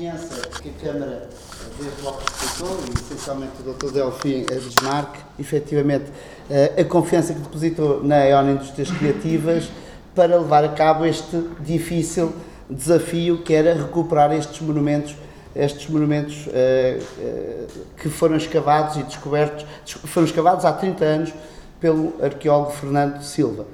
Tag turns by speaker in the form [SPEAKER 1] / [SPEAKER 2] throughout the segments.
[SPEAKER 1] confiança que a Câmara desde logo depositou, e essencialmente o Dr. Delfim Bismarck, efetivamente a confiança que depositou na EON Indústrias Criativas para levar a cabo este difícil desafio que era recuperar estes monumentos que foram escavados e descobertos, foram escavados há 30 anos pelo arqueólogo Fernando Silva.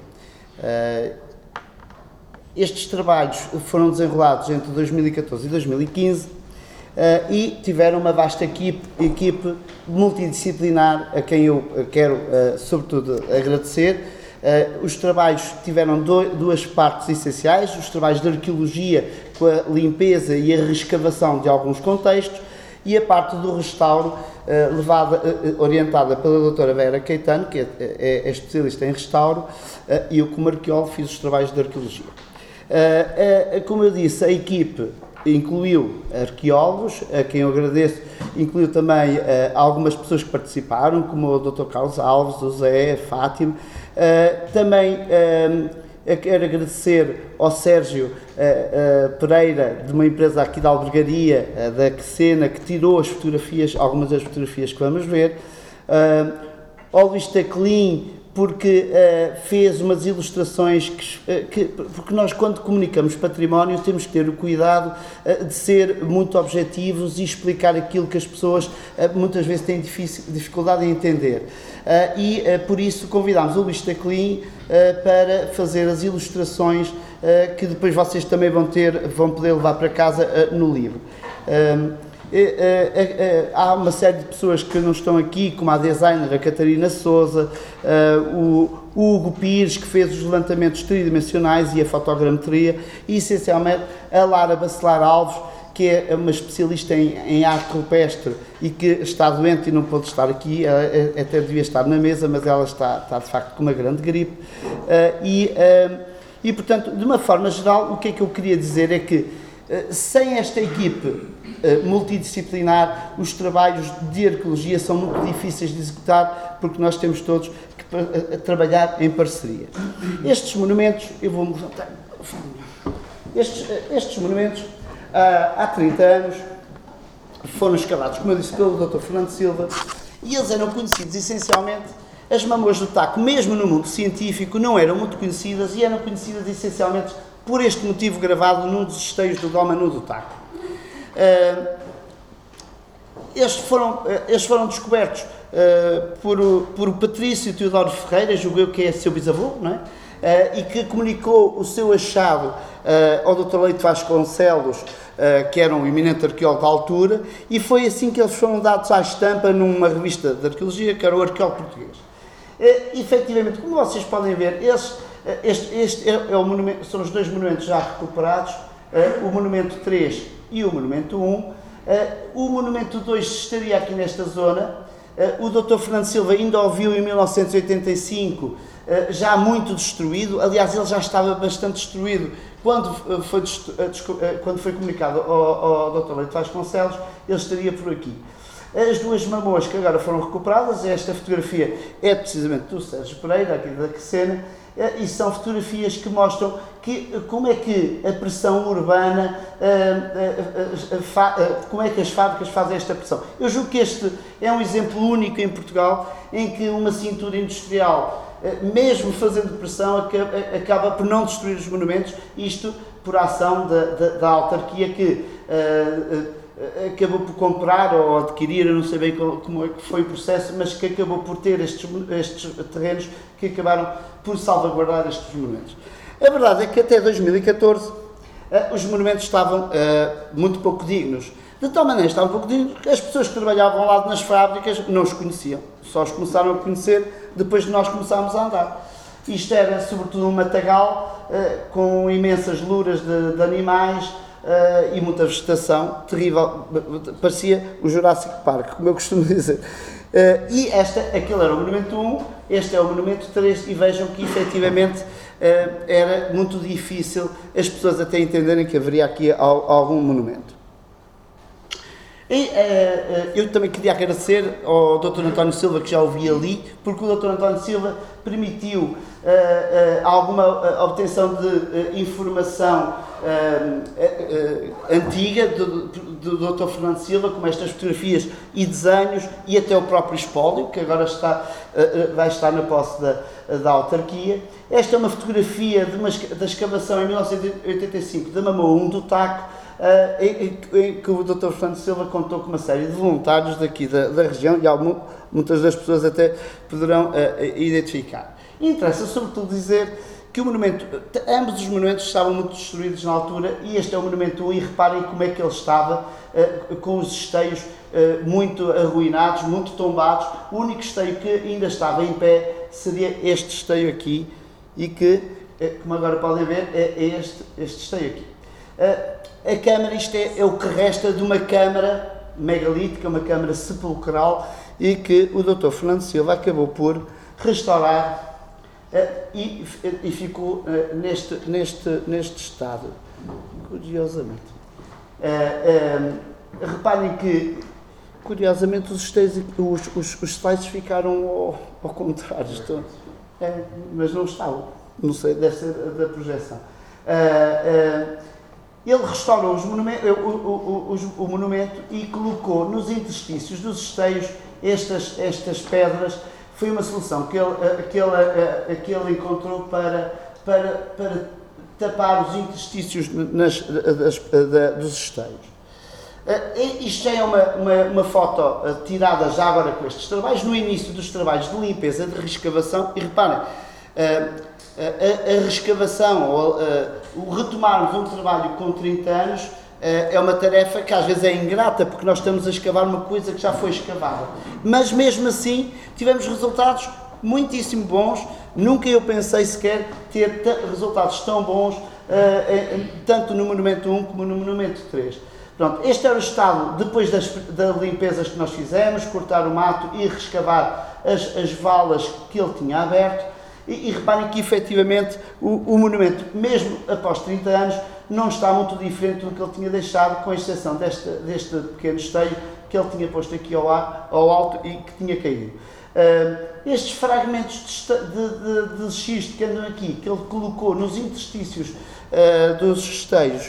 [SPEAKER 1] Estes trabalhos foram desenrolados entre 2014 e 2015 e tiveram uma vasta equipe multidisciplinar a quem eu quero, sobretudo, agradecer. Os trabalhos tiveram duas partes essenciais: os trabalhos de arqueologia com a limpeza e a reescavação de alguns contextos, e a parte do restauro orientada pela doutora Vera Caetano, que é especialista em restauro, e eu, como arqueólogo, fiz os trabalhos de arqueologia. Como eu disse, a equipe incluiu arqueólogos, a quem eu agradeço, incluiu também algumas pessoas que participaram, como o Dr. Carlos Alves, o Zé, a Fátima. Também quero agradecer ao Sérgio Pereira, de uma empresa aqui da Albergaria, da Quecena, que tirou as fotografias, algumas das fotografias que vamos ver. Ao Luís Teclin, porque fez umas ilustrações porque nós, quando comunicamos património, temos que ter o cuidado de ser muito objetivos e explicar aquilo que as pessoas muitas vezes têm dificuldade em entender. Por isso convidámos o Luís Teclin para fazer as ilustrações que depois vocês também vão poder levar para casa no livro. Há uma série de pessoas que não estão aqui, como a designer, a Catarina Souza, o Hugo Pires, que fez os levantamentos tridimensionais e a fotogrametria, e essencialmente a Lara Bacelar Alves, que é uma especialista em arte rupestre e que está doente e não pôde estar aqui, até devia estar na mesa, mas ela está de facto com uma grande gripe. Portanto, de uma forma geral, o que é que eu queria dizer é que, sem esta equipe multidisciplinar, os trabalhos de arqueologia são muito difíceis de executar, porque nós temos todos que trabalhar em parceria. Estes monumentos, eu vou-me levantar, estes monumentos, há 30 anos, foram escavados, como eu disse, pelo Dr. Fernando Silva, e eles eram conhecidos essencialmente. As Mamoas do Taco, mesmo no mundo científico, não eram muito conhecidas, e eram conhecidas essencialmente por este motivo gravado num dos esteios do Dó Manu do Taco. Estes foram descobertos por o Patrício Teodoro Ferreira, julgo eu que é seu bisavô, não é? E que comunicou o seu achado ao Dr. Leite Vasconcelos, que era um eminente arqueólogo da altura, e foi assim que eles foram dados à estampa numa revista de arqueologia, que era o Arqueólogo Português. Efetivamente, como vocês podem ver, este é o monumento, são os dois monumentos já recuperados, o Monumento 3 e o Monumento 1. O Monumento 2 estaria aqui nesta zona. O Dr. Fernando Silva ainda o viu em 1985, já muito destruído. Aliás, ele já estava bastante destruído quando foi comunicado ao Dr. Leite Vasconcelos, ele estaria por aqui. As duas Mamoas que agora foram recuperadas, esta fotografia é precisamente do Sérgio Pereira, aqui da Quecena, e são fotografias que mostram como é que a pressão urbana, como é que as fábricas fazem esta pressão. Eu julgo que este é um exemplo único em Portugal, em que uma cintura industrial, mesmo fazendo pressão, acaba por não destruir os monumentos, isto por ação da autarquia que acabou por comprar ou adquirir, eu não sei bem como é que foi o processo, mas que acabou por ter estes terrenos que acabaram por salvaguardar estes monumentos. A verdade é que até 2014 os monumentos estavam muito pouco dignos. De tal maneira estavam pouco dignos que as pessoas que trabalhavam lá nas fábricas não os conheciam. Só os começaram a conhecer depois de nós começarmos a andar. Isto era sobretudo um matagal com imensas luras de animais, e muita vegetação terrível, parecia o Jurassic Park, como eu costumo dizer. Aquele era o Monumento 1, este é o Monumento 3, e vejam que efetivamente era muito difícil as pessoas até entenderem que haveria aqui algum monumento. Eu também queria agradecer ao Dr. António Silva, que já ouvi ali, porque o Dr. António Silva permitiu alguma obtenção de informação antiga do Dr. Fernando Silva, como estas fotografias e desenhos, e até o próprio espólio, que agora vai estar na posse da autarquia. Esta é uma fotografia da escavação em 1985 da Mama 1 do Taco, em que o Dr. Fernando Silva contou com uma série de voluntários daqui da região, e muitas das pessoas até poderão identificar. E interessa sobretudo dizer que o monumento, ambos os monumentos estavam muito destruídos na altura, e este é o monumento 1, e reparem como é que ele estava, com os esteios muito arruinados, muito tombados. O único esteio que ainda estava em pé seria este esteio aqui, e que, como agora podem ver, é este esteio aqui. A câmara, isto é o que resta de uma câmara megalítica, uma câmara sepulcral, e que o Dr. Fernando Silva acabou por restaurar, e ficou neste estado, curiosamente. Reparem que, curiosamente, os slides ficaram ao contrário, mas não estavam, não sei, deve ser da projeção. Ele restaurou o monumento e colocou nos interstícios dos esteios estas pedras. Foi uma solução que ele encontrou para tapar os interstícios dos esteios. Isto já é uma foto tirada já agora com estes trabalhos, no início dos trabalhos de limpeza, de reescavação, e reparem, a reescavação, o retomarmos um trabalho com 30 anos, é uma tarefa que às vezes é ingrata, porque nós estamos a escavar uma coisa que já foi escavada. Mas mesmo assim, tivemos resultados muitíssimo bons. Nunca eu pensei sequer ter resultados tão bons, tanto no Monumento 1 como no Monumento 3. Pronto, este era o estado depois das limpezas que nós fizemos, cortar o mato e reescavar as valas que ele tinha aberto. E reparem que efetivamente o monumento, mesmo após 30 anos, não está muito diferente do que ele tinha deixado, com exceção deste pequeno esteio que ele tinha posto aqui ao alto e que tinha caído. Estes fragmentos de xisto que andam aqui, que ele colocou nos interstícios dos esteios,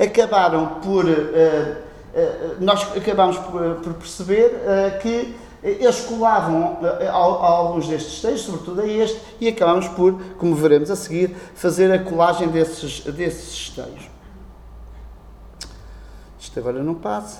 [SPEAKER 1] nós acabamos por perceber que eles colavam a alguns destes esteios, sobretudo a este, e acabamos por, como veremos a seguir, fazer a colagem desses esteios. Isto agora não passa.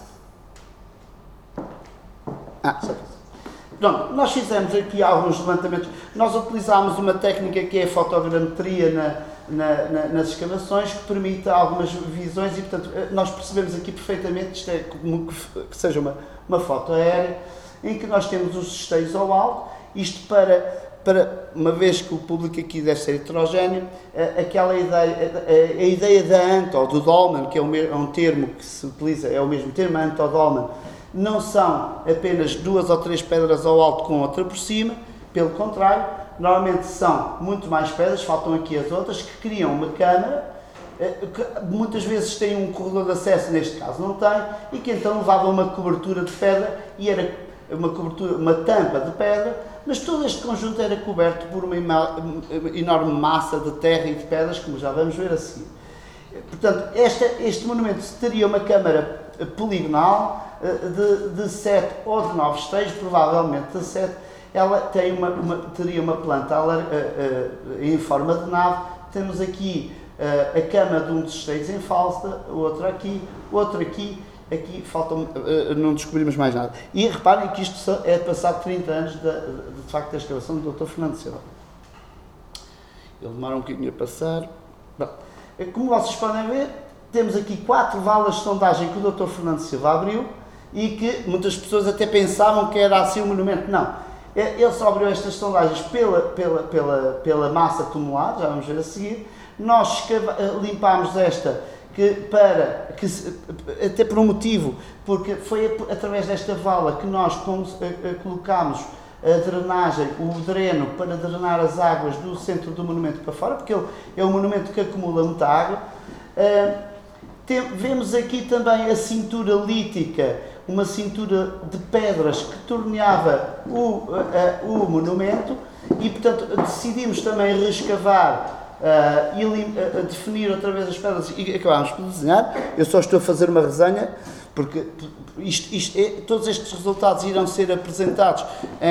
[SPEAKER 1] Já passa. Pronto, nós fizemos aqui alguns levantamentos. Nós utilizámos uma técnica que é a fotogrametria nas escavações, que permite algumas visões, e portanto nós percebemos aqui perfeitamente, isto é como que seja uma foto aérea, em que nós temos os esteios ao alto, isto para uma vez que o público aqui deve ser heterogéneo, aquela ideia, a ideia da anta ou do dolmen, que é um termo que se utiliza, é o mesmo termo, anta ou dolmen, não são apenas 2 ou 3 pedras ao alto com outra por cima, pelo contrário, normalmente são muito mais pedras, faltam aqui as outras, que criam uma câmara, que muitas vezes tem um corredor de acesso, neste caso não tem, e que então levava uma cobertura de pedra, e era uma tampa de pedra, mas todo este conjunto era coberto por uma enorme massa de terra e de pedras, como já vamos ver a seguir. Portanto, este monumento teria uma câmara poligonal de 7 ou de 9 esteios, provavelmente de 7. Ela teria uma planta em forma de nave. Temos aqui a cama de um dos esteios em falsa, outro aqui, aqui faltam, não descobrimos mais nada. E reparem que isto é passado 30 anos de facto da escavação do Dr. Fernando Silva. Ele demora um bocadinho a passar. Bom, como vocês podem ver, temos aqui 4 valas de sondagem que o Dr. Fernando Silva abriu, e que muitas pessoas até pensavam que era assim um monumento. Não, ele só abriu estas sondagens pela massa tonelada, já vamos ver a seguir. Nós limpámos esta, até por um motivo, porque foi através desta vala que nós colocámos a drenagem, o dreno, para drenar as águas do centro do monumento para fora, porque ele é um monumento que acumula muita água. Vemos aqui também a cintura lítica, uma cintura de pedras que torneava o monumento, e portanto decidimos também reescavar definir outra vez as pedras e acabámos por desenhar. Eu só estou a fazer uma resenha, porque todos estes resultados irão ser apresentados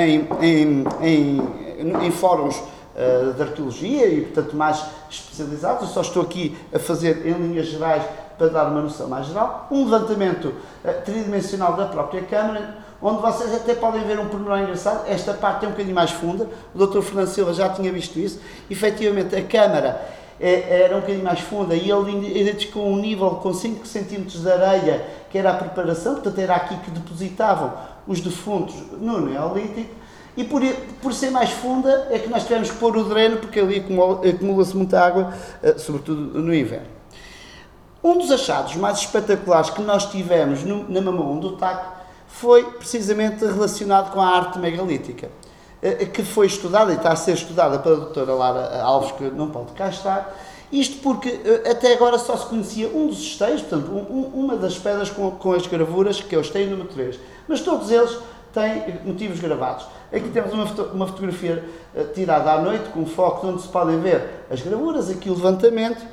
[SPEAKER 1] em fóruns de arqueologia e, portanto, mais especializados. Eu só estou aqui a fazer, em linhas gerais, para dar uma noção mais geral, um levantamento tridimensional da própria Câmara, onde vocês até podem ver um pormenor engraçado. Esta parte é um bocadinho mais funda, o Dr. Fernando Silva já tinha visto isso. Efetivamente, a Câmara era um bocadinho mais funda e ele identificou um nível com 5 cm de areia, que era a preparação, portanto era aqui que depositavam os defuntos no Neolítico, e por ser mais funda é que nós tivemos que pôr o dreno, porque ali acumula-se muita água, sobretudo no inverno. Um dos achados mais espetaculares que nós tivemos na Mama 1 do Taco foi precisamente relacionado com a arte megalítica, que foi estudada e está a ser estudada pela doutora Lara Alves, que não pode cá estar. Isto porque até agora só se conhecia um dos esteios, portanto, uma das pedras com as gravuras, que é o esteio número 3, mas todos eles têm motivos gravados. Aqui temos uma fotografia tirada à noite, com foco onde se podem ver as gravuras, aqui o levantamento.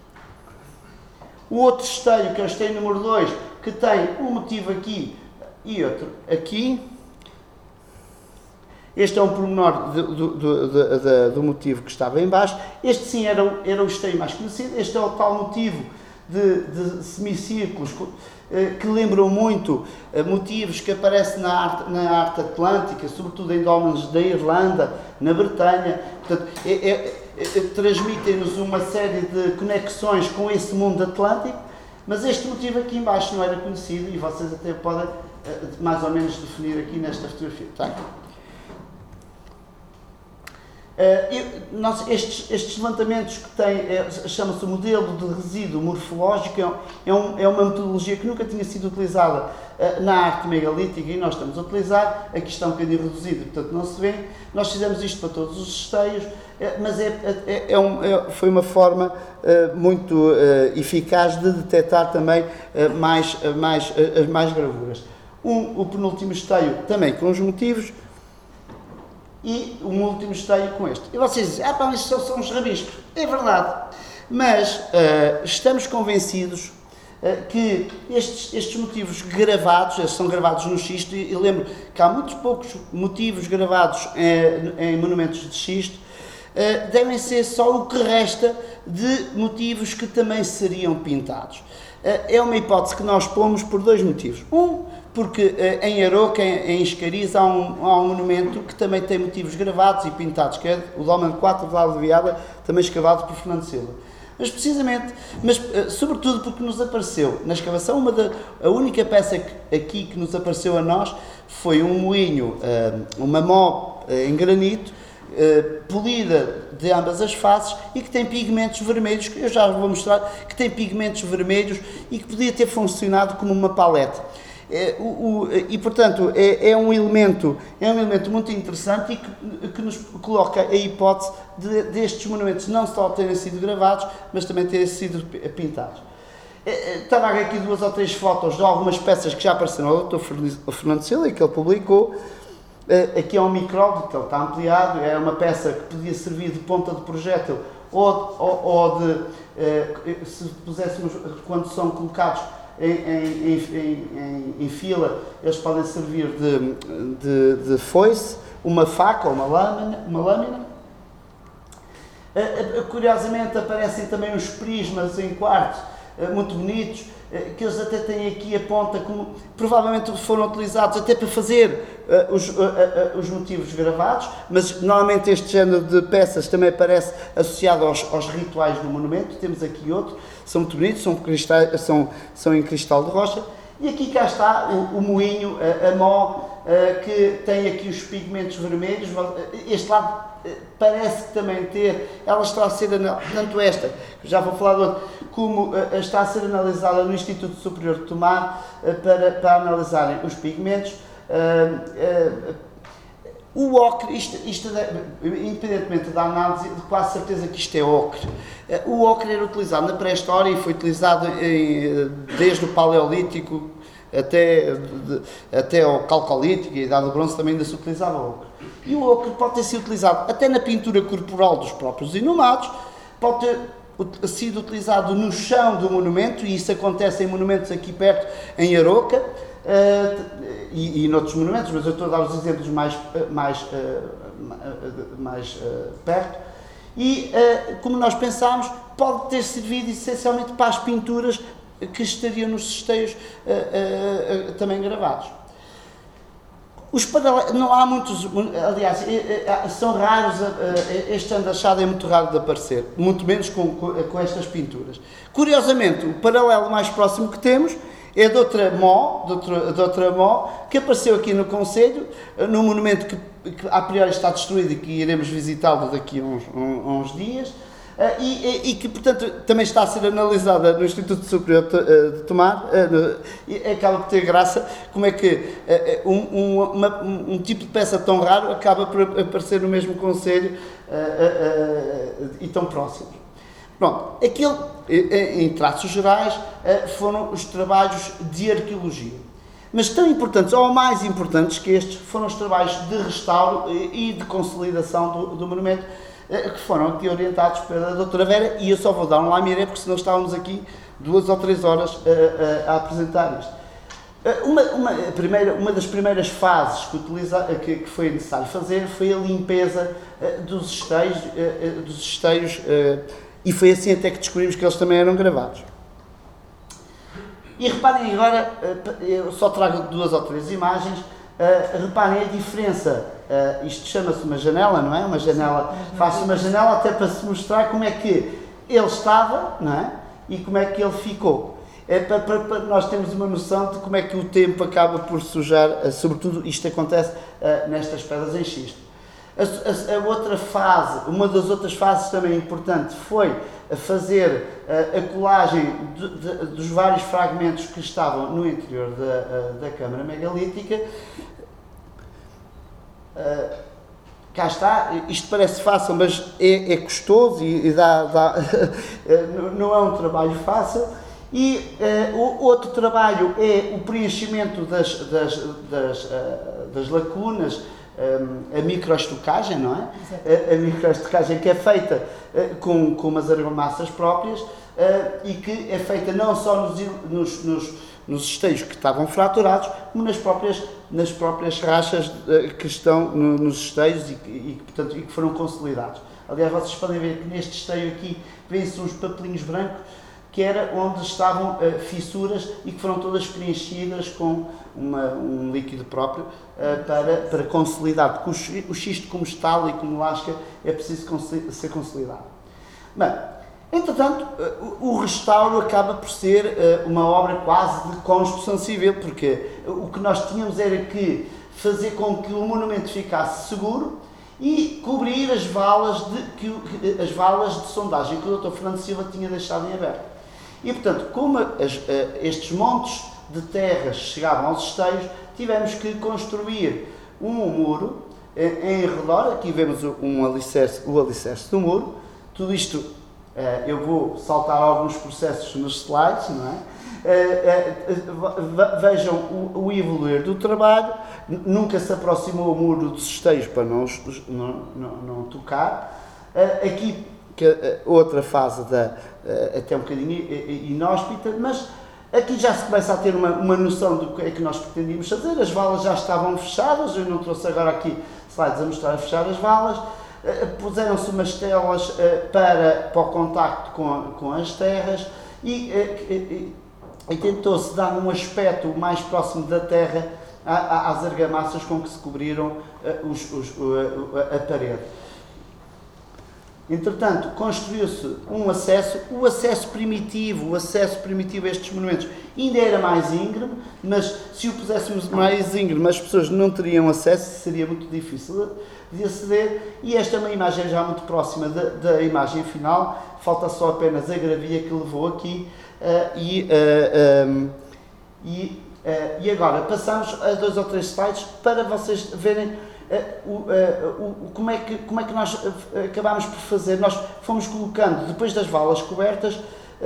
[SPEAKER 1] O outro esteio, que é o esteio número 2, que tem um motivo aqui e outro aqui. Este é um pormenor do motivo que estava em baixo. Este sim era o esteio mais conhecido. Este é o tal motivo de semicírculos que lembram muito motivos que aparecem na arte atlântica, sobretudo em dólmenes da Irlanda, na Bretanha. Portanto, transmitem-nos uma série de conexões com esse mundo atlântico, mas este motivo aqui em baixo não era conhecido e vocês até podem mais ou menos definir aqui nesta fotografia. Tá? Estes levantamentos que têm, chama-se o modelo de resíduo morfológico, é uma metodologia que nunca tinha sido utilizada na arte megalítica e nós estamos a utilizar. Aqui está um bocadinho reduzido, portanto não se vê. Nós fizemos isto para todos os esteios, mas foi uma forma muito eficaz de detectar também as mais gravuras. O penúltimo esteio também com os motivos, e um último esteio com este. E vocês dizem, isto só são os rabiscos. É verdade, mas estamos convencidos que estes motivos gravados, eles são gravados no xisto, e lembro que há muitos poucos motivos gravados em monumentos de xisto, devem ser só o que resta de motivos que também seriam pintados. É uma hipótese que nós pomos por dois motivos. Porque em Aroca, em Escariz, há um monumento que também tem motivos gravados e pintados, que é o Dólmen 4 de Vale de Viada, também escavado por Fernando Silva. Mas sobretudo porque nos apareceu na escavação, a única peça aqui que nos apareceu a nós foi um moinho, uma mó em granito, polida de ambas as faces e que tem pigmentos vermelhos, que eu já vou mostrar, que tem pigmentos vermelhos e que podia ter funcionado como uma palete. E portanto é um elemento muito interessante e que nos coloca a hipótese destes monumentos não só terem sido gravados, mas também terem sido pintados. Estava aqui 2 ou 3 fotos de algumas peças que já apareceram ao Dr. Fernando Silva e que ele publicou. Aqui é um micrólogo, que ele está ampliado, é uma peça que podia servir de ponta de projétil ou se puséssemos, quando são colocados em fila, eles podem servir de foice, uma faca ou uma lâmina. Curiosamente aparecem também uns prismas em quartzo muito bonitos, que eles até têm aqui a ponta, como provavelmente foram utilizados até para fazer os motivos gravados, mas normalmente este género de peças também aparece associado aos rituais do monumento. Temos aqui outro, são muito bonitos, são em cristal de rocha, e aqui cá está o moinho, a mó, que tem aqui os pigmentos vermelhos. Este lado parece que também ela está a ser, tanto esta, que já vou falar do outro, como está a ser analisada no Instituto Superior de Tomar para analisarem os pigmentos. O ocre, independentemente da análise, de quase certeza que isto é ocre. O ocre era utilizado na pré-história e foi utilizado desde o Paleolítico até ao Calcolítico, e a Idade do Bronze também ainda se utilizava ocre. E o ocre pode ter sido utilizado até na pintura corporal dos próprios inumados, pode ter sido utilizado no chão do monumento, e isso acontece em monumentos aqui perto, em Aroca, e noutros monumentos, mas eu estou a dar os exemplos mais perto. E, como nós pensámos, pode ter servido essencialmente para as pinturas que estariam nos cesteiros também gravados. Não há muitos, aliás, são raros, este andachado é muito raro de aparecer, muito menos com estas pinturas. Curiosamente, o paralelo mais próximo que temos é de outra mó, que apareceu aqui no concelho, num monumento que a priori está destruído e que iremos visitá-lo daqui a uns dias, e que, portanto, também está a ser analisada no Instituto Superior de Tomar, e acaba por ter graça como é que um tipo de peça tão raro acaba por aparecer no mesmo concelho e tão próximo. Pronto, aquilo, em traços gerais, foram os trabalhos de arqueologia. Mas tão importantes, ou mais importantes que estes, foram os trabalhos de restauro e de consolidação do monumento, que foram aqui orientados pela doutora Vera, e eu só vou dar um lamiré, porque senão estávamos aqui 2 ou 3 horas a apresentar isto. Uma das primeiras fases que foi necessário fazer foi a limpeza dos esteios, e foi assim até que descobrimos que eles também eram gravados. E reparem agora, eu só trago 2 ou 3 imagens, reparem a diferença, isto chama-se uma janela, não é? Uma janela, faço uma janela até para se mostrar como é que ele estava, não é? E como é que ele ficou. Para nós termos uma noção de como é que o tempo acaba por sujar, sobretudo isto acontece nestas pedras em xisto. A outra fase, uma das outras fases também importante foi fazer a colagem dos vários fragmentos que estavam no interior da câmara megalítica. Cá está, isto parece fácil, mas é custoso e não é um trabalho fácil. E o outro trabalho é o preenchimento das lacunas, a microestocagem, não é? A microestocagem que é feita com umas argamassas próprias e que é feita não só nos esteios que estavam fraturados, como nas próprias rachas que estão nos esteios e que foram consolidados. Aliás, vocês podem ver que neste esteio aqui vêem-se uns papelinhos brancos, que era onde estavam fissuras e que foram todas preenchidas com um líquido próprio para consolidar, porque o xisto como estala e como lasca é preciso ser consolidado. Bem, entretanto, o restauro acaba por ser uma obra quase de construção civil, porque o que nós tínhamos era que fazer com que o monumento ficasse seguro e cobrir as valas de sondagem que o Dr. Fernando Silva tinha deixado em aberto. E, portanto, como estes montes de terras chegavam aos esteios, tivemos que construir um muro em redor. Aqui vemos o alicerce do muro. Tudo isto, eu vou saltar alguns processos nos slides, não é? Vejam o evoluir do trabalho. Nunca se aproximou o muro dos esteios para não tocar. Aqui, outra fase até um bocadinho inóspita, mas aqui já se começa a ter uma noção do que é que nós pretendíamos fazer. As valas já estavam fechadas, eu não trouxe agora aqui slides a mostrar a fechar as valas. Puseram-se umas telas para o contacto com as terras e tentou-se dar um aspecto mais próximo da terra às argamassas com que se cobriram a parede. Entretanto, construiu-se o acesso primitivo a estes monumentos ainda era mais íngreme, mas se o puséssemos mais íngreme, as pessoas não teriam acesso, seria muito difícil de aceder, e esta é uma imagem já muito próxima da imagem final, falta só apenas a gravia que levou aqui, e agora passamos a 2 ou 3 slides para vocês verem como é que nós acabámos por fazer. Nós fomos colocando, depois das valas cobertas,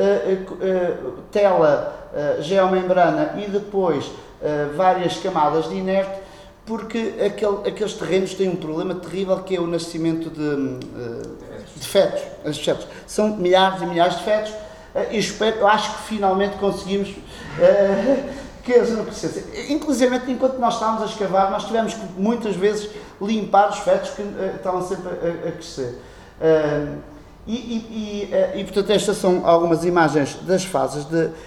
[SPEAKER 1] tela geomembrana e depois várias camadas de inerte, porque aqueles terrenos têm um problema terrível, que é o nascimento De fetos, os fetos. São milhares e milhares de fetos. Eu acho que finalmente conseguimos que eles não crescessem. Inclusive, enquanto nós estávamos a escavar, nós tivemos que muitas vezes limpar os fetos que estavam sempre a crescer. Portanto, estas são algumas imagens das fases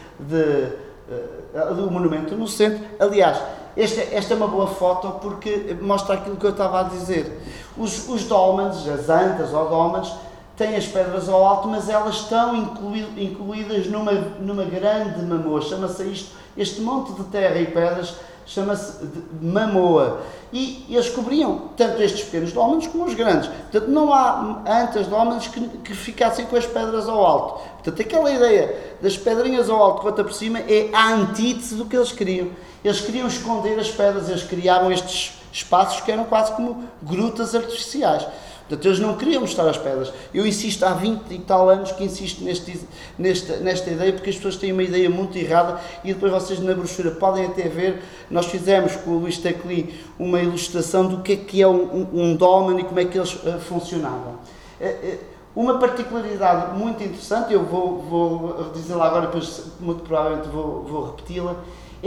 [SPEAKER 1] do monumento no centro. Aliás, esta é uma boa foto porque mostra aquilo que eu estava a dizer. Os dólmenes, as antas ou dólmenes, têm as pedras ao alto, mas elas estão incluídas numa grande mamoa. Chama-se este monte de terra e pedras, chama-se mamoa. E eles cobriam tanto estes pequenos dólmenes como os grandes. Portanto, não há antas dólmenes que ficassem com as pedras ao alto. Portanto, aquela ideia das pedrinhas ao alto contra por cima é a antítese do que eles queriam. Eles queriam esconder as pedras, eles criavam estes espaços que eram quase como grutas artificiais. Portanto, eles não queriam mostrar as pedras. Eu insisto há 20 e tal anos que insisto nesta ideia, porque as pessoas têm uma ideia muito errada e depois vocês na brochura podem até ver, nós fizemos com o Luís Tecli uma ilustração do que é um dolmen e como é que eles funcionavam. Uma particularidade muito interessante, eu vou dizer lá agora, depois muito provavelmente vou repeti-la,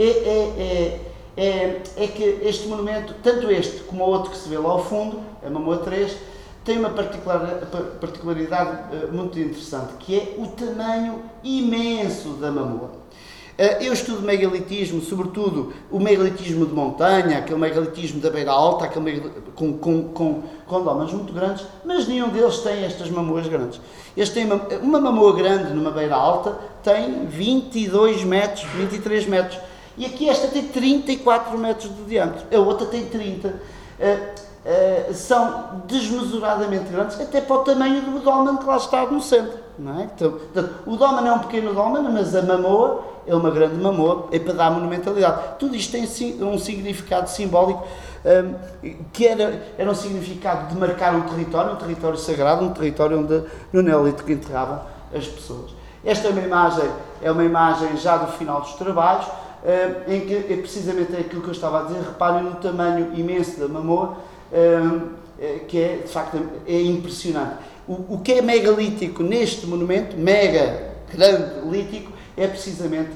[SPEAKER 1] é que este monumento, tanto este como o outro que se vê lá ao fundo, a Mamoa 3, tem uma particularidade muito interessante, que é o tamanho imenso da Mamoa. Eu estudo megalitismo, sobretudo o megalitismo de montanha, aquele megalitismo da beira alta, aquele com dólmenes muito grandes, mas nenhum deles tem estas mamoas grandes. Este tem uma mamoa grande numa beira alta, tem 22 metros, 23 metros. E aqui esta tem 34 metros de diâmetro, a outra tem 30. São desmesuradamente grandes, até para o tamanho do dolmen que lá está no centro. Não é? Então, o dolmen é um pequeno dolmen, mas a mamoa é uma grande mamoa, é para dar monumentalidade. Tudo isto tem um significado simbólico, que era um significado de marcar um território sagrado, um território onde no Neolítico enterravam as pessoas. Esta é uma imagem já do final dos trabalhos, em que é precisamente aquilo que eu estava a dizer. Reparem no tamanho imenso da mamoa, que é, de facto, é impressionante. O que é megalítico neste monumento, mega, grande, lítico, é precisamente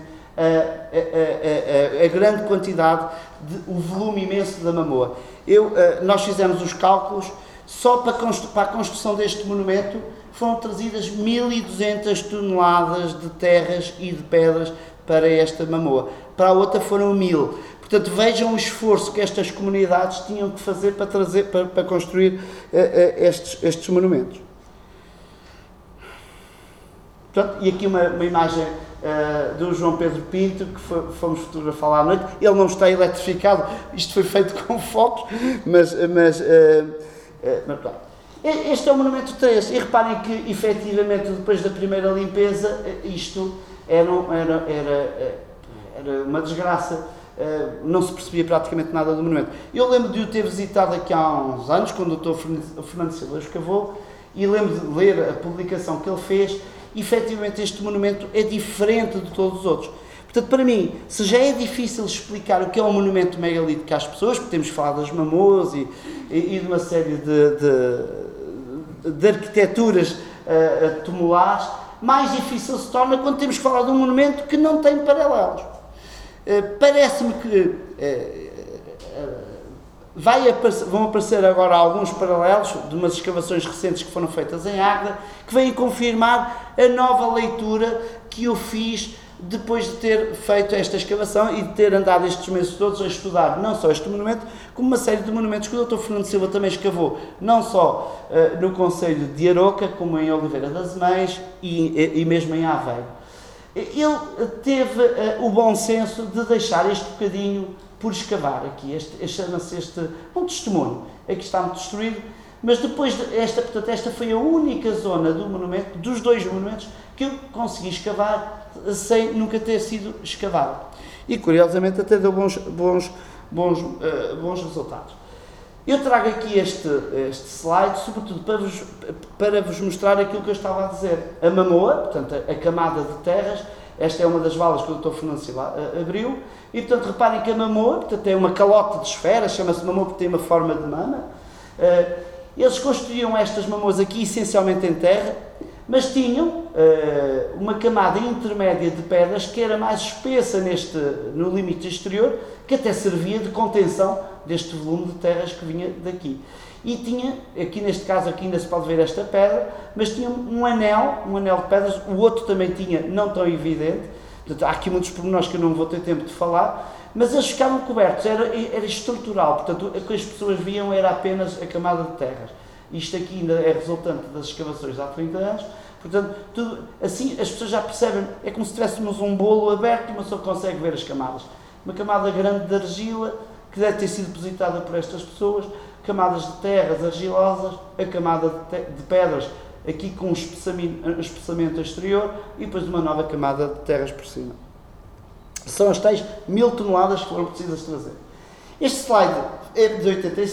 [SPEAKER 1] a grande quantidade, o volume imenso da mamoa. Nós fizemos os cálculos, só para a construção deste monumento foram trazidas 1.200 toneladas de terras e de pedras para esta mamoa. Para a outra foram 1.000. Portanto, vejam o esforço que estas comunidades tinham que fazer para construir estes monumentos. Portanto, e aqui uma imagem do João Pedro Pinto, que fomos fotografar lá à noite. Ele não está eletrificado, isto foi feito com focos, mas pronto. Este é o monumento 3, e reparem que, efetivamente, depois da primeira limpeza, isto era uma desgraça, não se percebia praticamente nada do monumento. Eu lembro de o ter visitado aqui há uns anos, quando o Dr. Fernando Silva escavou, e lembro de ler a publicação que ele fez. Efetivamente, este monumento é diferente de todos os outros. Portanto, para mim, se já é difícil explicar o que é um monumento megalítico às pessoas, porque temos falado das mamoas e de uma série de arquiteturas tumulares, mais difícil se torna quando temos que falar de um monumento que não tem paralelos. Parece-me que vão aparecer agora alguns paralelos de umas escavações recentes que foram feitas em Águeda, que vêm confirmar a nova leitura que eu fiz depois de ter feito esta escavação e de ter andado estes meses todos a estudar não só este monumento, como uma série de monumentos que o Dr. Fernando Silva também escavou, não só no concelho de Aroca, como em Oliveira das Mães e mesmo em Aveiro. Ele teve o bom senso de deixar este bocadinho por escavar aqui, chama-se um testemunho, aqui está muito destruído, mas depois esta foi a única zona do monumento, dos dois monumentos, que eu consegui escavar sem nunca ter sido escavado. E curiosamente até deu bons resultados. Eu trago aqui este slide, sobretudo para vos mostrar aquilo que eu estava a dizer. A mamoa, portanto, a camada de terras, esta é uma das valas que o Dr. Fernando Silva abriu, e portanto reparem que a mamoa, portanto, é uma calota de esfera, chama-se mamoa porque tem uma forma de mama, Eles construíam estas mamões aqui essencialmente em terra, mas tinham uma camada intermédia de pedras que era mais espessa no limite exterior, que até servia de contenção deste volume de terras que vinha daqui. E tinha, aqui neste caso aqui ainda se pode ver esta pedra, mas tinha um anel de pedras, o outro também tinha, não tão evidente, portanto, há aqui muitos pormenores que eu não vou ter tempo de falar, mas eles ficavam cobertos, era estrutural, portanto o que as pessoas viam era apenas a camada de terras. Isto aqui ainda é resultante das escavações de há 30 anos, portanto, tudo, assim as pessoas já percebem, é como se tivéssemos um bolo aberto e uma pessoa consegue ver as camadas. Uma camada grande de argila, que deve ter sido depositada por estas pessoas, camadas de terras argilosas, a camada de pedras, aqui com um espessamento exterior, e depois uma nova camada de terras por cima. São as tais 1000 toneladas que foram precisas trazer. Este slide é de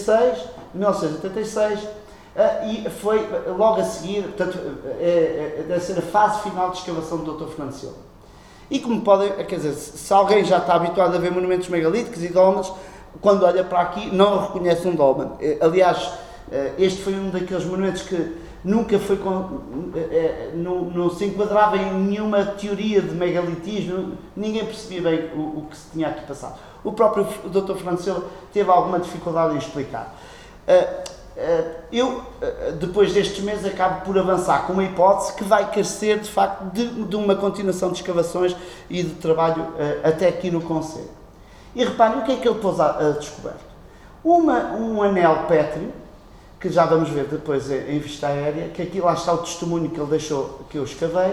[SPEAKER 1] 1986, e foi logo a seguir, portanto, deve ser a fase final de escavação do Dr. Fernando Silva. E como podem, quer dizer, se alguém já está habituado a ver monumentos megalíticos e dólmenes, quando olha para aqui não reconhece um dolmen. Aliás, este foi um daqueles monumentos que nunca foi, não se enquadrava em nenhuma teoria de megalitismo, ninguém percebia bem o que se tinha aqui passado. O próprio Dr. Fernando Silva teve alguma dificuldade em explicar. Eu, depois destes meses, acabo por avançar com uma hipótese que vai carecer, de facto, de uma continuação de escavações e de trabalho até aqui no concelho. E reparem, o que é que ele pôs a descoberto? Um anel pétreo, que já vamos ver depois em vista aérea, que aqui lá está o testemunho que ele deixou, que eu escavei.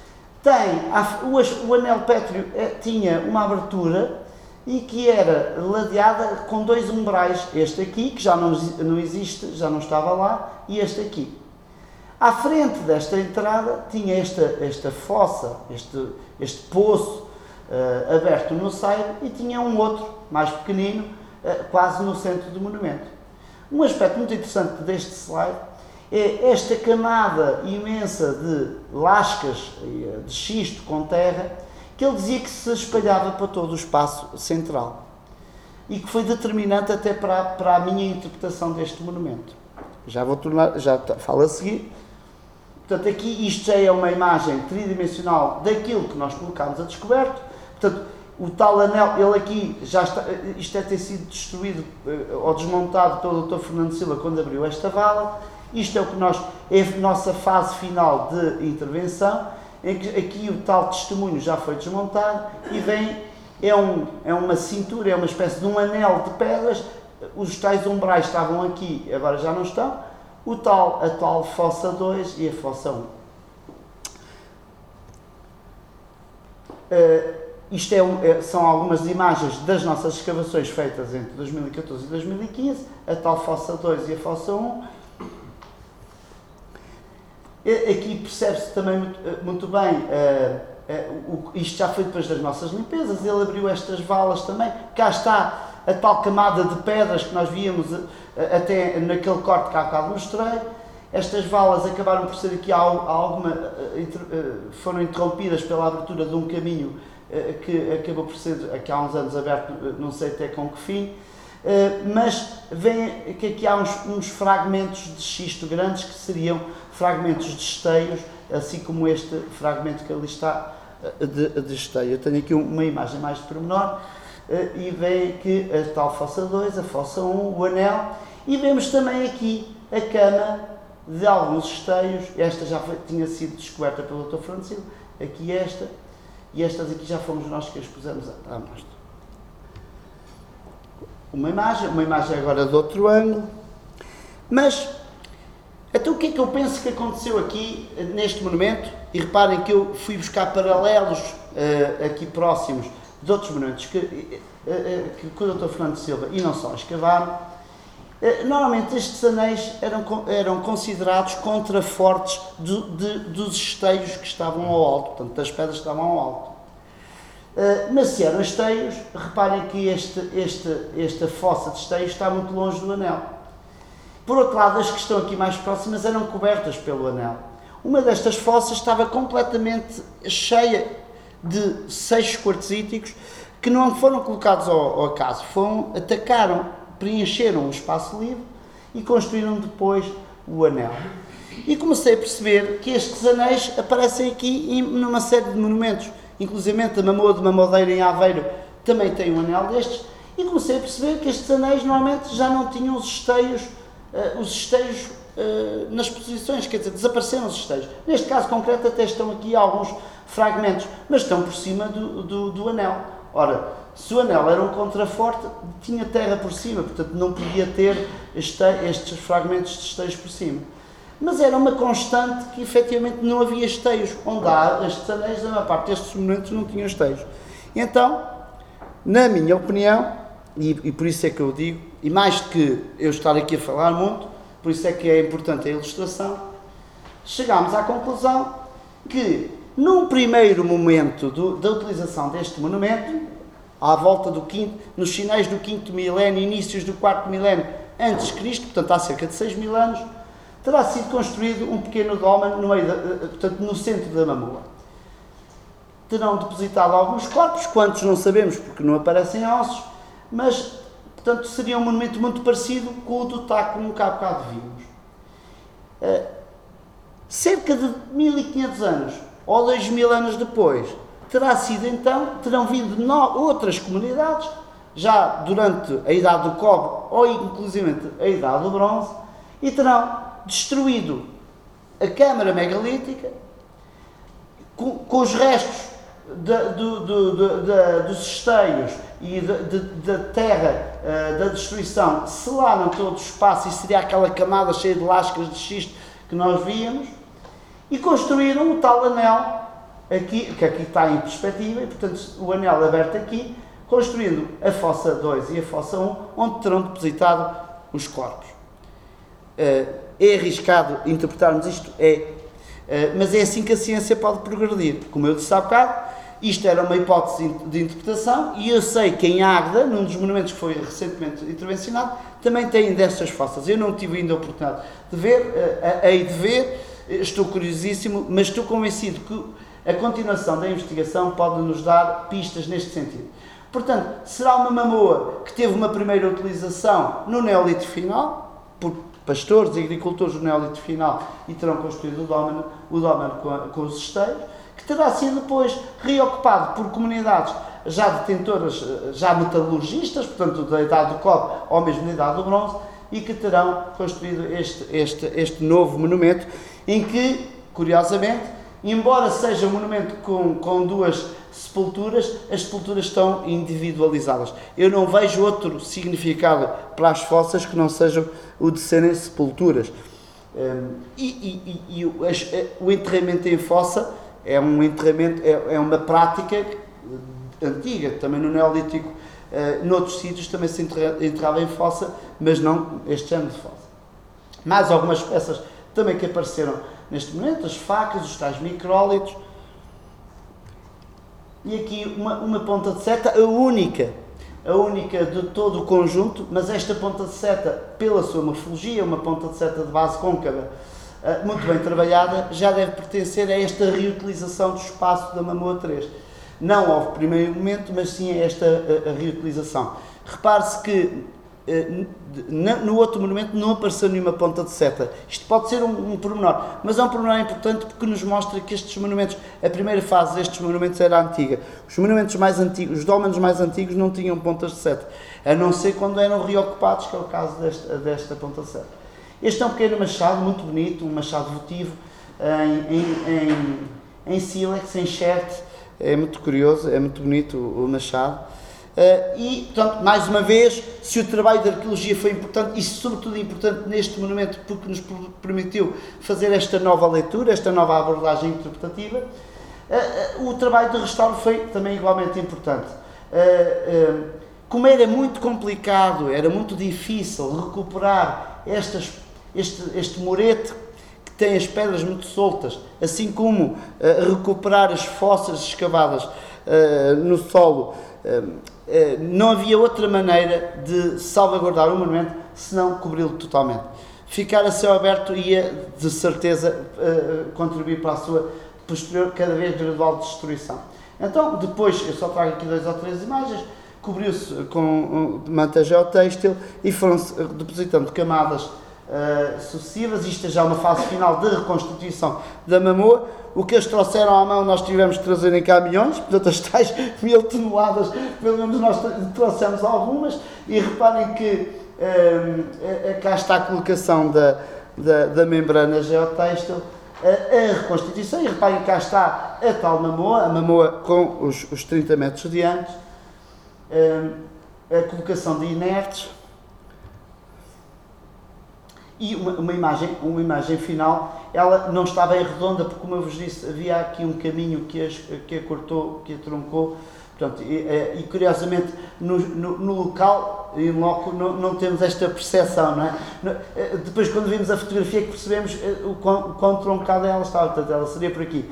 [SPEAKER 1] O anel pétreo tinha uma abertura e que era ladeada com 2 umbrais, este aqui, que já não existe, já não estava lá, e este aqui. À frente desta entrada tinha esta fossa, este poço aberto no seio, e tinha um outro, mais pequenino, quase no centro do monumento. Um aspecto muito interessante deste slide é esta camada imensa de lascas de xisto com terra, que ele dizia que se espalhava para todo o espaço central e que foi determinante até para a minha interpretação deste monumento. Já falo a seguir. Portanto, aqui isto já é uma imagem tridimensional daquilo que nós colocámos a descoberto. Portanto, o tal anel, ele aqui já está, isto deve ter sido destruído ou desmontado pelo Dr. Fernando Silva quando abriu esta vala. Isto é a nossa fase final de intervenção, em que aqui o tal testemunho já foi desmontado e é uma cintura, é uma espécie de um anel de pedras. Os tais umbrais estavam aqui, agora já não estão. A tal fossa 2 e a fossa 1. Isto são algumas imagens das nossas escavações feitas entre 2014 e 2015, a tal fossa 2 e a fossa 1. Aqui percebe-se também muito bem, isto já foi depois das nossas limpezas, ele abriu estas valas também, cá está a tal camada de pedras que nós víamos até naquele corte que há bocado mostrei. Estas valas acabaram por ser aqui foram interrompidas pela abertura de um caminho que acabou por ser aqui há uns anos aberto, não sei até com que fim, mas vem que aqui há uns fragmentos de xisto grandes que seriam fragmentos de esteios, assim como este fragmento que ali está de esteio. Eu tenho aqui uma imagem mais de pormenor e vem aqui a tal fossa 2, a fossa 1, o anel, e vemos também aqui a cama de alguns esteios. Esta já tinha sido descoberta pelo Dr. Fernando Silva, aqui esta, e estas aqui já fomos nós que as pusemos à mostra. Uma imagem agora de outro ângulo, mas então o que é que eu penso que aconteceu aqui neste monumento? E reparem que eu fui buscar paralelos aqui próximos de outros monumentos que o Dr. Fernando Silva e não só escavaram. Normalmente estes anéis eram considerados contrafortes dos esteios que estavam ao alto, portanto das pedras que estavam ao alto. Mas se eram esteios, reparem que esta fossa de esteios está muito longe do anel. Por outro lado, as que estão aqui mais próximas eram cobertas pelo anel. Uma destas fossas estava completamente cheia de seixos quartzíticos que não foram colocados ao acaso, atacaram, preencheram o espaço livre e construíram depois o anel. E comecei a perceber que estes anéis aparecem aqui numa série de monumentos, inclusive a Mamoa de Mamodeira em Aveiro também tem um anel destes, e comecei a perceber que estes anéis normalmente já não tinham os esteios nas posições, quer dizer, desapareceram os esteios. Neste caso concreto até estão aqui alguns fragmentos, mas estão por cima do anel. Ora, se o anel era um contraforte, tinha terra por cima, portanto não podia ter estes fragmentos de esteios por cima. Mas era uma constante que efetivamente não havia esteios. Onde há estes anéis, a maior parte destes monumentos não tinham esteios. Então, na minha opinião, e por isso é que eu digo, e mais do que eu estar aqui a falar muito, por isso é que é importante a ilustração, chegámos à conclusão que, num primeiro momento da utilização deste monumento, à volta nos finais do 5º milénio, inícios do 4º milénio antes de Cristo, portanto há cerca de 6.000 anos, terá sido construído um pequeno dolmen no centro da Mamoa. Terão depositado alguns corpos, quantos não sabemos porque não aparecem ossos, mas, portanto, seria um monumento muito parecido com o do Taco, como cá há bocado vimos. Cerca de 1.500 anos, ou 2.000 anos depois, terão vindo outras comunidades, já durante a Idade do Cobre, ou inclusive a Idade do Bronze, e terão destruído a câmara megalítica, com os restos dos esteios e da terra da destruição, selaram todo o espaço e seria aquela camada cheia de lascas de xisto que nós víamos, e construíram o tal anel, que aqui está em perspectiva, e portanto o anel aberto aqui, construindo a fossa 2 e a fossa 1, onde terão depositado os corpos. É arriscado interpretarmos isto? Mas é assim que a ciência pode progredir. Como eu disse há bocado, isto era uma hipótese de interpretação, e eu sei que em Águeda, num dos monumentos que foi recentemente intervencionado, também tem destas fossas. Eu não tive ainda a oportunidade de ver, hei de ver, estou curiosíssimo, mas estou convencido que a continuação da investigação pode nos dar pistas neste sentido. Portanto, será uma Mamoa que teve uma primeira utilização no Neolito Final, por pastores e agricultores do Neolito Final, e terão construído o dolmen com os esteios, que terá sido depois reocupado por comunidades já detentoras, já metalurgistas, portanto da Idade do Cobre ou mesmo da Idade do Bronze, e que terão construído este novo monumento, em que, curiosamente, embora seja um monumento com duas sepulturas, as sepulturas estão individualizadas. Eu não vejo outro significado para as fossas que não seja o de serem sepulturas. O enterramento em fossa é uma prática antiga, também no Neolítico, noutros sítios também se enterrava em fossa, mas não este género de fossa. Mais algumas peças também que apareceram neste momento, as facas, os tais micrólitos, e aqui uma ponta de seta, a única de todo o conjunto, mas esta ponta de seta, pela sua morfologia, uma ponta de seta de base côncava, muito bem trabalhada, já deve pertencer a esta reutilização do espaço da Mamoa 3. Não ao primeiro momento, mas sim a esta reutilização. Repare-se que no outro monumento não apareceu nenhuma ponta de seta. Isto pode ser um pormenor, mas é um pormenor importante porque nos mostra que estes monumentos, a primeira fase destes monumentos era antiga. Os monumentos mais antigos, os dólmenes mais antigos não tinham pontas de seta, a não ser quando eram reocupados, que é o caso desta ponta de seta. Este é um pequeno machado, muito bonito, um machado votivo, em sílex, em xerte, é muito curioso, é muito bonito o machado. E, portanto, mais uma vez, se o trabalho de arqueologia foi importante, e sobretudo importante neste monumento, porque nos permitiu fazer esta nova leitura, esta nova abordagem interpretativa, o trabalho de restauro foi também igualmente importante. Como era muito complicado, era muito difícil recuperar este murete, que tem as pedras muito soltas, assim como recuperar as fossas escavadas no solo, não havia outra maneira de salvaguardar o monumento senão cobri-lo totalmente. Ficar a céu aberto ia, de certeza, contribuir para a sua posterior, cada vez gradual destruição. Então, depois, eu só trago aqui 2 ou 3 imagens, cobriu-se com manta geotêxtil e foram-se depositando camadas sucessivas. Isto é já uma fase final de reconstituição da Mamoa. O que eles trouxeram à mão nós tivemos que trazer em caminhões, portanto as tais 1000 toneladas, pelo menos nós trouxemos algumas, e reparem que cá está a colocação da membrana geotêxtil, a reconstituição, e reparem que cá está a tal a Mamoa com os 30 metros de diâmetro, a colocação de inertes, e uma imagem final. Ela não está bem redonda, porque, como eu vos disse, havia aqui um caminho que a cortou, que a truncou, portanto, e curiosamente no local, em loco, não temos esta percepção, não é? Depois, quando vimos a fotografia, que percebemos o quão truncada ela estava, portanto, ela seria por aqui.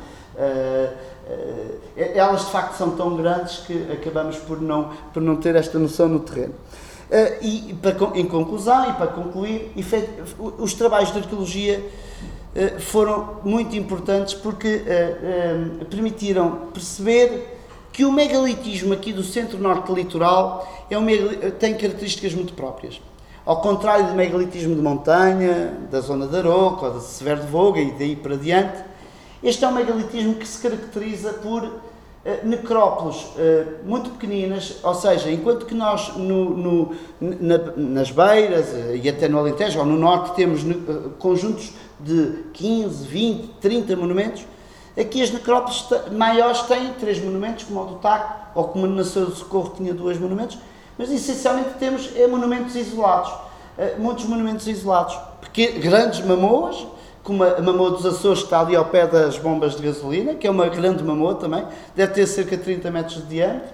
[SPEAKER 1] Elas de facto são tão grandes que acabamos por não ter esta noção no terreno. Em conclusão, e para concluir, os trabalhos de arqueologia foram muito importantes, porque permitiram perceber que o megalitismo aqui do centro-norte litoral tem características muito próprias. Ao contrário do megalitismo de montanha, da zona de Aroca ou da Severo de Voga e daí para diante, este é um megalitismo que se caracteriza por necrópolis muito pequeninas, ou seja, enquanto que nós nas beiras e até no Alentejo ou no Norte temos conjuntos de 15, 20, 30 monumentos, aqui as necrópolis maiores têm 3 monumentos, como o do Taco, ou como na Senhora do Socorro tinha 2 monumentos, mas essencialmente temos monumentos isolados, muitos monumentos isolados, grandes mamoas, como a Mamoa dos Açores, que está ali ao pé das bombas de gasolina, que é uma grande mamoa também, deve ter cerca de 30 metros de diâmetro,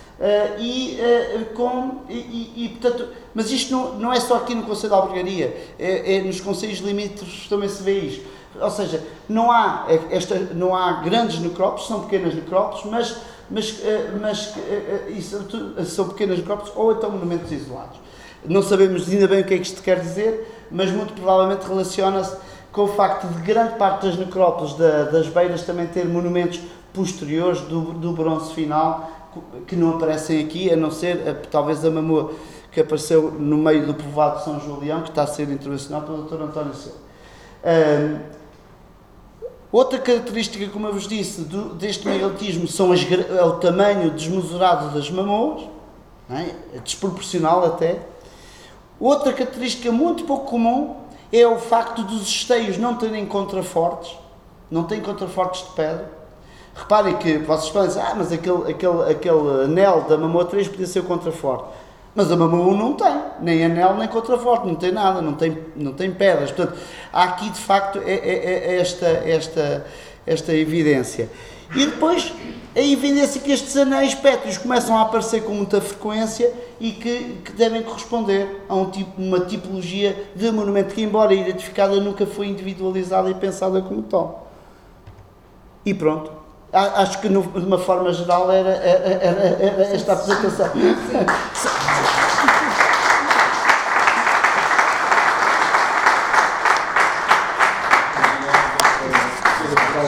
[SPEAKER 1] portanto, mas isto não é só aqui no Concelho de Albergaria, é nos concelhos limítrofes também se vê isto. Ou seja, não há grandes necrópolis, são pequenas necrópolis, mas são pequenas necrópolis ou então monumentos isolados. Não sabemos ainda bem o que é que isto quer dizer, mas muito provavelmente relaciona-se com o facto de grande parte das necrópolis das beiras também ter monumentos posteriores do bronze final, que não aparecem aqui, a não ser talvez a Mamoa que apareceu no meio do povoado de São Julião, que está a ser intervencionado pelo Dr. António Silva. Outra característica, como eu vos disse, deste megalitismo é o tamanho desmesurado das mamoas, não é? Desproporcional até. Outra característica muito pouco comum é o facto dos esteios não terem contrafortes, não têm contrafortes de pedra. Reparem que vocês podem dizer, mas aquele anel da Mamoa 3 podia ser o contraforte. Mas a Mamoa 1 não tem, nem anel nem contraforte, não tem nada, não tem pedras. Portanto, há aqui de facto esta evidência. E depois a evidência que estes anéis pétreos começam a aparecer com muita frequência e que devem corresponder a uma tipologia de monumento que, embora identificada, nunca foi individualizada e pensada como tal. E pronto. Acho que de uma forma geral era esta apresentação.